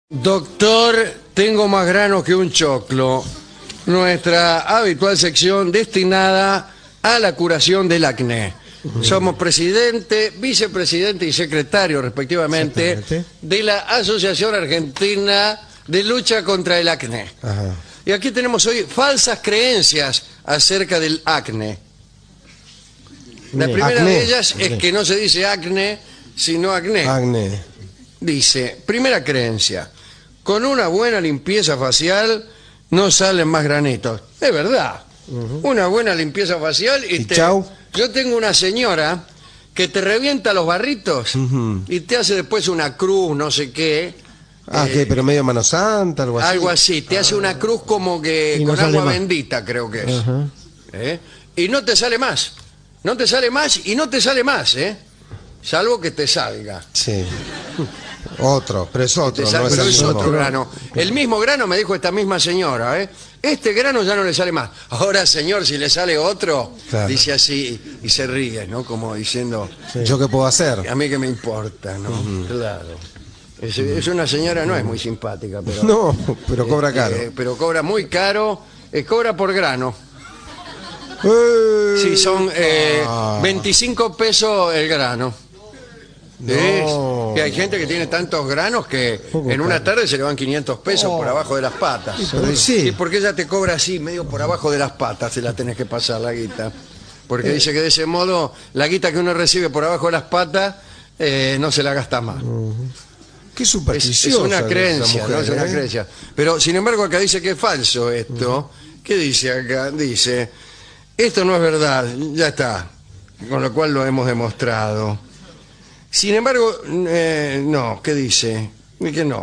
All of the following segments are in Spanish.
Doctor, tengo más granos que un choclo. Nuestra habitual sección destinada a la curación del acné. Somos presidente, vicepresidente y secretario, respectivamente, de la Asociación Argentina de Lucha contra el Acné. Ajá. Y aquí tenemos hoy falsas creencias acerca del acné. La Bien. primera Acné. de ellas es que no se dice acné, sino acné. Acné. Dice, primera creencia, con una buena limpieza facial no salen más granitos. Es verdad. Una buena limpieza facial y chau. Yo tengo una señora que te revienta los barritos y te hace después una cruz, no sé qué. ¿Qué? ¿Pero medio mano santa, algo así? Algo así, te hace una cruz como que Y no con sale agua más. bendita, creo que es. Ajá. Y no te sale más. No te sale más y no te sale más, salvo que te salga. Sí. Otro, pero es otro. Te sale, no pero el es mismo. otro grano. El mismo grano me dijo esta misma señora, Este grano ya no le sale más. Ahora, señor, si le sale otro, Claro. dice así y se ríe, ¿no? Como diciendo, ¿Yo qué puedo hacer? a mí que me importa, ¿no? Claro. Es una señora, no es muy simpática, pero... No, pero cobra caro. pero cobra muy caro, cobra por grano. ¡Eh! Sí, son 25 pesos el grano. No. Que hay gente que tiene tantos granos que Poco en una caro. tarde se le van 500 pesos por abajo de las patas. Pero sí. porque ella te cobra así, medio por abajo de las patas, se la tenés que pasar la guita. Porque dice que de ese modo la guita que uno recibe por abajo de las patas no se la gasta más. Qué Es supersticiosa una esa creencia, mujer, ¿no? Es una ¿eh? creencia. Pero sin embargo acá dice que es falso esto. ¿Qué dice acá? Dice, esto no es verdad, ya está. Con lo cual lo hemos demostrado. Sin embargo, no, ¿qué dice? Que no.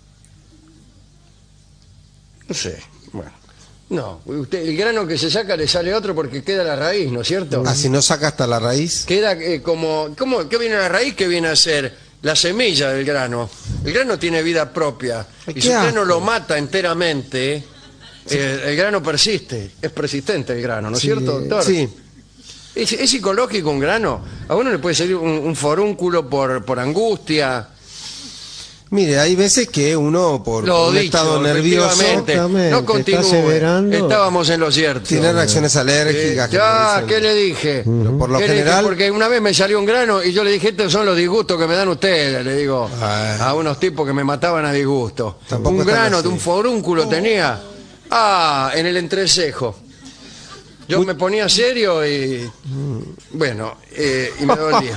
No sé, bueno. No, usted, el grano que se saca le sale otro porque queda la raíz, ¿no es cierto? Si no saca hasta la raíz. Queda ¿qué viene la raíz? ¿Qué viene a ser? La semilla del grano. El grano tiene vida propia. Ay, Y qué si usted no asco. lo mata enteramente, el grano persiste. Es persistente el grano, ¿no es cierto, doctor? Sí. ¿Es psicológico un grano? A uno le puede salir un forúnculo por angustia. Mire, hay veces que uno, por Lo un dicho, estado nervioso, efectivamente. Exactamente, No está continúe. aseverando. Estábamos en lo cierto. tiene reacciones alérgicas. que Ya, producen- ¿qué le dije? Por lo ¿Qué le dije? general, Porque una vez me salió un grano y yo le dije, estos son los disgustos que me dan ustedes, le digo a unos tipos que me mataban a disgusto. Tampoco Un están grano así. de un forúnculo tenía, en el entrecejo. Yo me ponía serio y, bueno, y me dolía.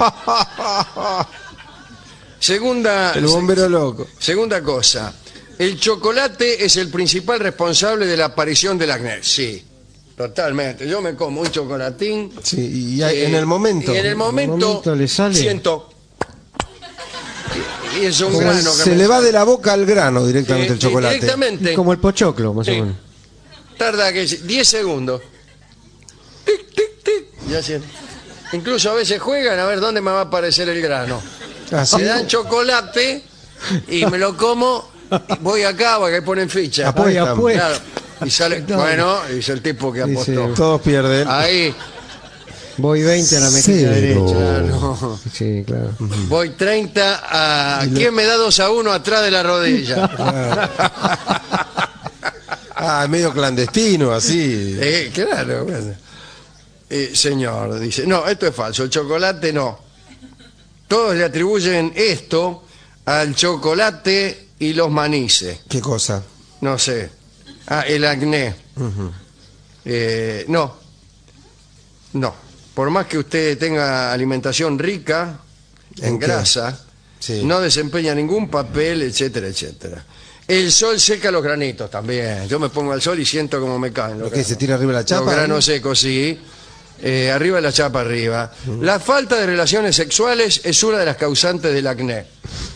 el bombero loco. Segunda cosa, el chocolate es el principal responsable de la aparición del acné. Sí, totalmente. Yo me como un chocolatín. Sí, y en el momento. Y en el momento le sale. siento. Y es un Como grano que se me le va sale. de la boca al grano directamente el chocolate. Directamente. Como el pochoclo, más o Sí. menos. Tarda que 10 segundos. Tic, tic, tic. Ya siento. Incluso a veces juegan a ver dónde me va a aparecer el grano. Así. Me dan chocolate y me lo como. Voy acá porque ahí ponen ficha. Apuestan. Apuesta. Claro. Y sale, bueno, dice el tipo que Dice, apostó. Todos pierden. Ahí, Voy 20 a la mejilla Cero. derecha. claro. Sí, claro. Voy 30 a... ¿Quién me da 2-1 atrás de la rodilla? Medio clandestino, así. Claro, bueno. Señor, dice, no, esto es falso, el chocolate no. Todos le atribuyen esto al chocolate y los manices. ¿Qué cosa? No sé. El acné. No. No. Por más que usted tenga alimentación rica en ¿En qué? grasa, Sí. no desempeña ningún papel, etcétera, etcétera. El sol seca los granitos también. Yo me pongo al sol y siento como me caen los ¿Lo que granos. se tira arriba de la chapa? Los granos secos, sí. Arriba de la chapa arriba. La falta de relaciones sexuales es una de las causantes del acné.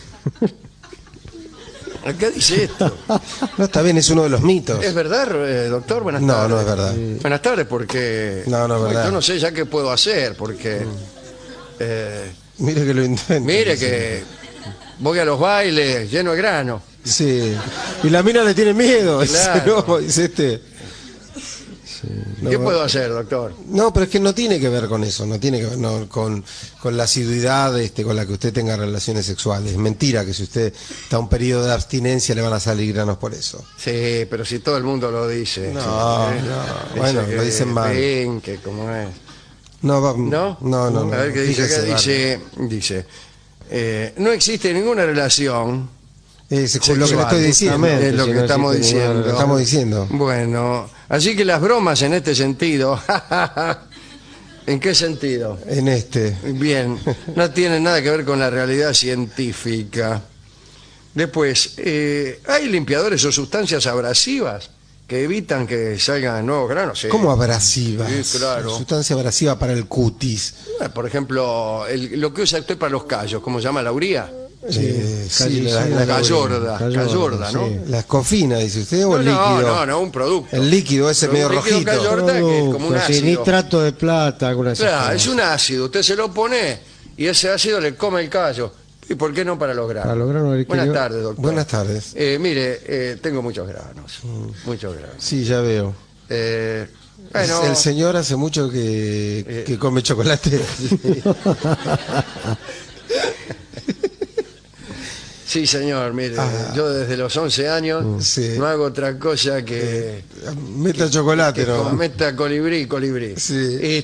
¿Qué dice esto? No, está bien, es uno de los mitos. ¿Es verdad, doctor? Buenas No, tardes. no es verdad. Buenas tardes, porque... No, no es verdad. Yo no sé ya qué puedo hacer, porque... Mire que lo intento. mire que voy a los bailes lleno de grano. Sí. Y la mina le tiene miedo. Claro. No, dice este. ¿Qué puedo hacer, doctor? No, pero es que no tiene que ver con eso, no tiene que ver con la asiduidad con la que usted tenga relaciones sexuales. Es mentira que si usted está en un periodo de abstinencia le van a salir granos por eso. Sí, pero si todo el mundo lo dice. No, ¿eh? no, bueno, Dice lo dicen mal. Que como es. No, ¿No? no. A ver qué dice acá. Fíjese, Dice, no existe ninguna relación es lo que sexual, le estoy diciendo. justamente. es lo Si que no estamos existe ninguna diciendo. Lo estamos diciendo. Bueno, así que las bromas en este sentido, ¿en qué sentido? En este. Bien, no tienen nada que ver con la realidad científica. Después, ¿hay limpiadores o sustancias abrasivas que evitan que salgan nuevos granos? Sí. ¿Cómo abrasivas? Sí, claro. Sustancia abrasiva para el cutis. Por ejemplo, lo que usa usted para los callos, ¿cómo se llama? ¿La uría? Sí, La callorda, ¿no? sí. la escofina, dice usted, o el líquido. No, un producto. El líquido ese Un medio líquido rojito. callorda, que es como un Producto, sí, ácido. nitrato de plata, alguna Claro, es un ácido, usted se lo pone y ese ácido le come el callo. ¿Y por qué no para los granos? Para los granos del Buenas líquido. tardes, doctor. Buenas tardes. Mire, tengo muchos granos, muchos granos. Sí, ya veo. Bueno, El señor hace mucho que come chocolate. sí, señor, mire, yo desde los 11 años Sí. no hago otra cosa que... Meta chocolate, que ¿no? cometa colibrí. Sí.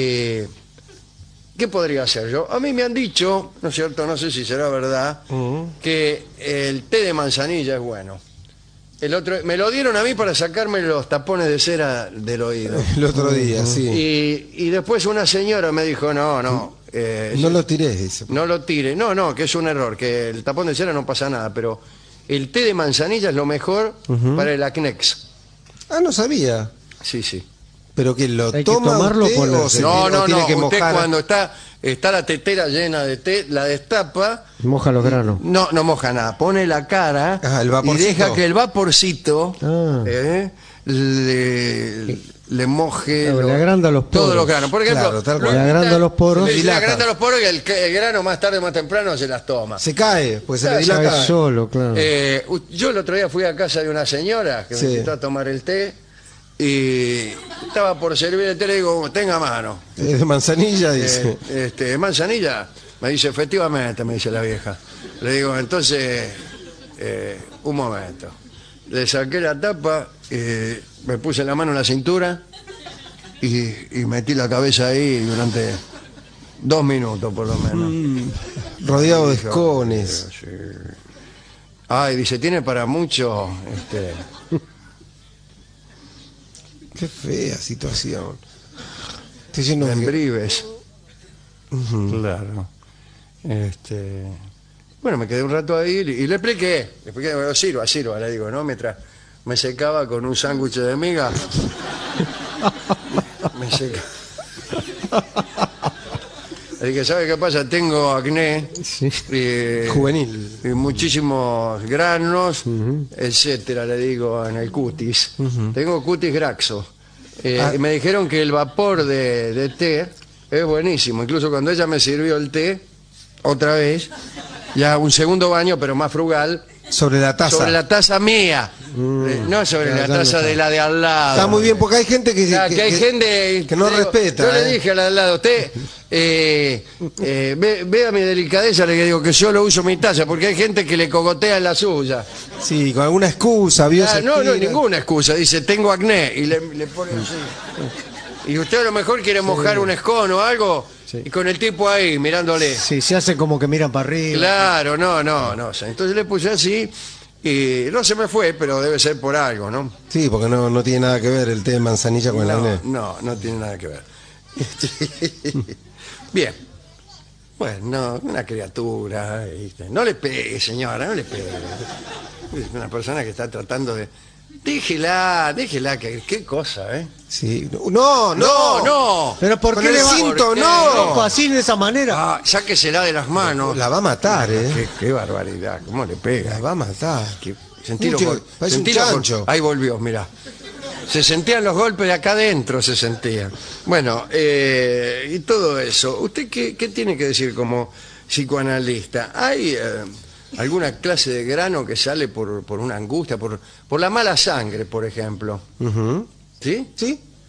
¿Qué podría hacer yo? A mí me han dicho, ¿no es cierto? No sé si será verdad, que el té de manzanilla es bueno. Me lo dieron a mí para sacarme los tapones de cera del oído. El otro día, sí. Y después una señora me dijo, no No lo tiré, dice. no lo tire. No, que es un error, que el tapón de cera no pasa nada, pero el té de manzanilla es lo mejor para el acnex. Ah, no sabía. Sí, sí. Pero que lo Hay que toma tomarlo usted, con la- o se No, tiene- o tiene que usted mojar. cuando está la tetera llena de té, la destapa, Moja los granos. no moja nada, pone la cara Ajá, el y vaporcito. deja que el vaporcito Ah. le moje Claro, le agranda los todos poros. los granos. Por ejemplo, Claro, tal cual. Le agranda los poros. Le Dilata. agranda los poros y el grano más tarde o más temprano se las toma. Se cae, pues se le Claro, dilata. Cae solo, claro. Yo el otro día fui a casa de una señora que Sí. me invitó a tomar el té y estaba por servir el té, le digo, tenga a mano. Es de manzanilla, dice. Manzanilla, me dice, efectivamente, me dice la vieja. Le digo, entonces, un momento. Le saqué la tapa, me puse la mano en la cintura y metí la cabeza ahí durante 2 minutos por lo menos. Rodeado de escones. Sí. Ay, dice, tiene para mucho. Qué fea situación. Estoy lleno de... Membrives. Claro. Bueno, me quedé un rato ahí y le expliqué. Sirva, le digo, ¿no? Mientras me secaba con un sándwich de miga. Me secaba. Le dije, ¿sabe qué pasa? Tengo acné. Sí. Juvenil. Y muchísimos granos, etcétera, le digo, en el cutis. Tengo cutis graxo. Y me dijeron que el vapor de té es buenísimo. Incluso cuando ella me sirvió el té, otra vez, ya un segundo baño, pero más frugal, Sobre la taza. sobre la taza mía, no sobre la ya no taza está. de la de al lado. Está muy bien, porque hay gente que... Ya, que hay gente que no le digo, respeta. Yo le dije al lado, usted vea mi delicadeza, le digo que solo uso mi taza, porque hay gente que le cogotea en la suya. Sí, con alguna excusa, vio. Ah, se no, tira. ninguna excusa, dice tengo acné y le pone así. Y usted a lo mejor quiere mojar un escono o algo y con el tipo ahí mirándole. Sí, se hace como que miran para arriba. Claro, no. Entonces le puse así y no se me fue, pero debe ser por algo, ¿no? Sí, porque no tiene nada que ver el té de manzanilla con el acné. No tiene nada que ver. Bien. Bueno, una criatura. ¿Viste? No le pegue, señora, no le pegue. Es una persona que está tratando de... Déjela, qué cosa, ¿eh? Sí. No. Pero ¿por Con qué el le va? cinto, ¿Por qué? no. Loco, así de esa manera. Ah, sáquesela de las manos. La va a matar, Qué barbaridad, cómo le La pega. va a matar. Sentilo Mucho, parece un sentilo chancho. ahí volvió, mirá. Se sentían los golpes de acá adentro, se sentían. Bueno, y todo eso. ¿Usted qué tiene que decir como psicoanalista? ¿Hay alguna clase de grano que sale por una angustia, por la mala sangre, por ejemplo? Ujú. ¿Sí? ¿Sí?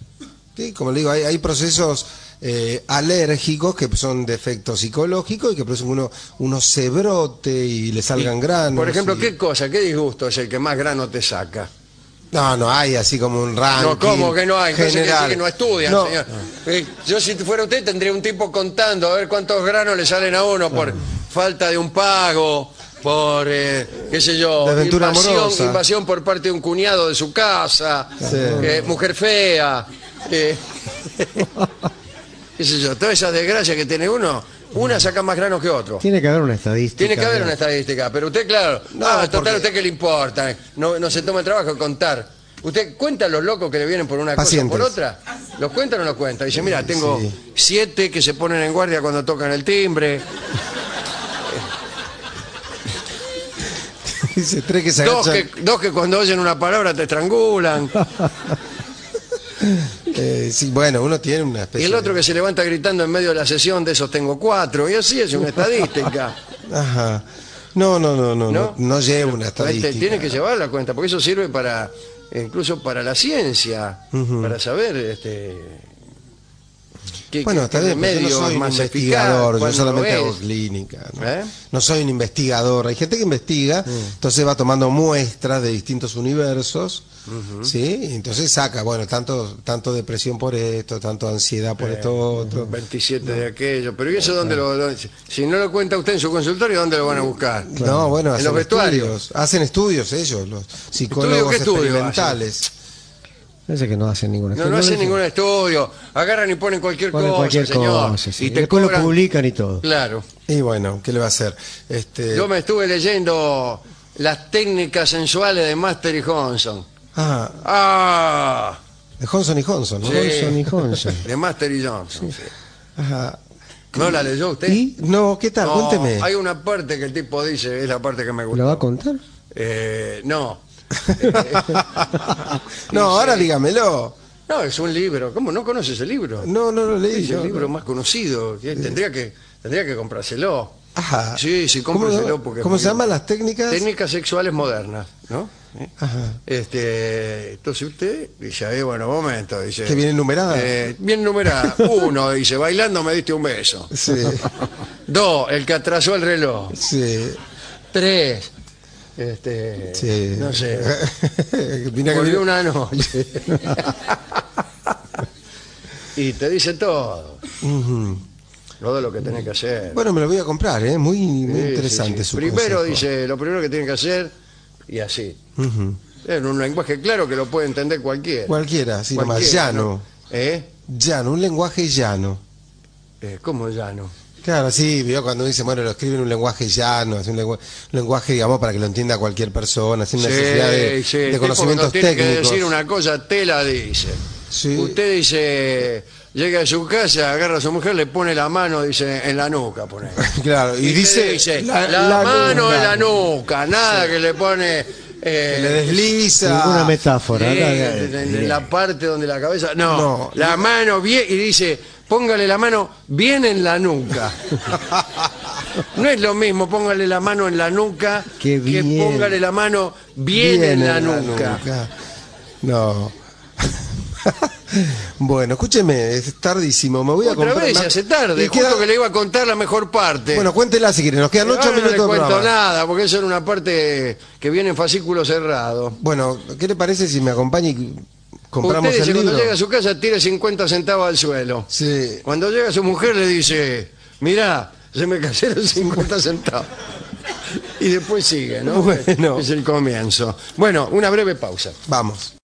Sí, como le digo, hay procesos alérgicos que son defectos psicológicos y que producen uno se brote y le salgan granos. Por ejemplo, y- qué disgusto es el que más grano te saca? No hay así como un ranking No, ¿cómo que no hay? Entonces quiere general. decir que no estudian, No, señor. Yo si fuera usted tendría un tipo contando a ver cuántos granos le salen a uno por falta de un pago, por, qué sé yo, Desventura amorosa. invasión por parte de un cuñado de su casa, Sí. mujer fea, qué sé yo, todas esas desgracias que tiene uno, una saca más granos que otro. Tiene que haber una estadística. Tiene que haber una estadística, pero usted, claro, No, total, porque- ¿a usted qué le importa? No se toma el trabajo de contar. ¿Usted cuenta a los locos que le vienen por una Pacientes. cosa o por otra? ¿Los cuenta o no los cuenta? Dice, mira, tengo Sí. 7 que se ponen en guardia cuando tocan el timbre, Dice 3 que se dos agachan. dos que cuando oyen una palabra te estrangulan, Sí, bueno, uno tiene una y especie el otro que se levanta gritando en medio de la sesión, de esos tengo 4, y así es una estadística. Ajá. No llevo una Este, estadística. tiene que llevar la cuenta, porque eso sirve para, incluso para la ciencia, para saber qué Bueno, está bien, pero yo no remedio soy es un más investigador, eficaz, yo solamente cuál no hago es. clínica. ¿no? ¿Eh? No soy un investigador. Hay gente que investiga, entonces va tomando muestras de distintos universos, ¿sí? Y entonces saca, bueno, tanto depresión por esto, tanto ansiedad por esto otro. 27 de aquello, pero ¿y eso dónde si no lo cuenta usted en su consultorio, dónde lo van a buscar? No, bueno, En hacen los vestuarios. estudios. Hacen estudios ellos, los psicólogos ¿Qué estudio experimentales. Parece que no hacen ninguna. No hacen ningún estudio, agarran y ponen cualquier Ponen cosa, cualquier señor, cosa, sí. y te Después cobran. lo publican y todo. Claro. Y bueno, ¿qué le va a hacer? Yo me estuve leyendo las técnicas sensuales de Master y Johnson. Ah, Ah, de Johnson y Johnson, ¿no? Sí. Johnson y Johnson. de Master y Johnson. sí. Ajá. ¿No la leyó usted? ¿Y? No, ¿qué tal? No, Cuénteme. hay una parte que el tipo dice, es la parte que me ¿Lo gusta. va a contar? No. No, ahora dígamelo. No, es un libro. ¿Cómo no conoces el libro? No lo leí. Es el no, libro no. más conocido. Tendría que comprárselo. Ajá. Sí, cómpraselo porque... ¿Cómo se llaman las técnicas? Técnicas sexuales modernas, ¿no? Ajá. Entonces usted dice, bueno, momento, dice... ¿Que viene numerada? Bien numerada. 1, dice, bailando me diste un beso. Sí, 2, el que atrasó el reloj. sí, 3, sí. no sé, Mira que volvió viene- una noche. Y te dice todo. Todo lo que tenés que hacer. Bueno, me lo voy a comprar, ¿eh? Muy Sí, interesante sí, sí. su Primero consejo. dice, lo primero que tiene que hacer, y así. Ujú. En un lenguaje claro que lo puede entender cualquiera. Cualquiera, así nomás, Cualquiera, llano. ¿no? ¿Eh? Llano, un lenguaje llano. ¿Cómo llano? Claro, sí, vio cuando dice, bueno, lo escribe en un lenguaje llano, es un lenguaje, digamos, para que lo entienda cualquier persona, sin necesidad de, sí, de el tipo conocimientos cuando tiene técnicos. que decir una cosa, te la dice. Sí. Usted dice, llega a su casa, agarra a su mujer, le pone la mano, dice, en la nuca, pone. Claro, y usted dice, la mano nuca. en la nuca, nada que le pone... Le desliza. Ninguna metáfora. en la parte donde la cabeza... No, No. la mano bien... Y dice, póngale la mano bien en la nuca. No es lo mismo, póngale la mano en la nuca Qué que bien. póngale la mano bien en la nuca. No. Bueno, escúcheme, es tardísimo, me voy a Otra comprar vez, más- se hace tarde, Y justo queda- que le iba a contar la mejor parte. Bueno, cuéntela si quiere, nos quedan 8 Ahora minutos no de le cuento programa. nada, porque eso era una parte que viene en fascículo cerrado. Bueno, ¿qué le parece si me acompaña y compramos Usted dice, el libro? cuando llega a su casa, tire 50 centavos al suelo. Sí. Cuando llega su mujer, le dice, mirá, se me cayeron 50 centavos. Y después sigue, ¿no? Bueno. Es el comienzo. Bueno, una breve pausa. Vamos.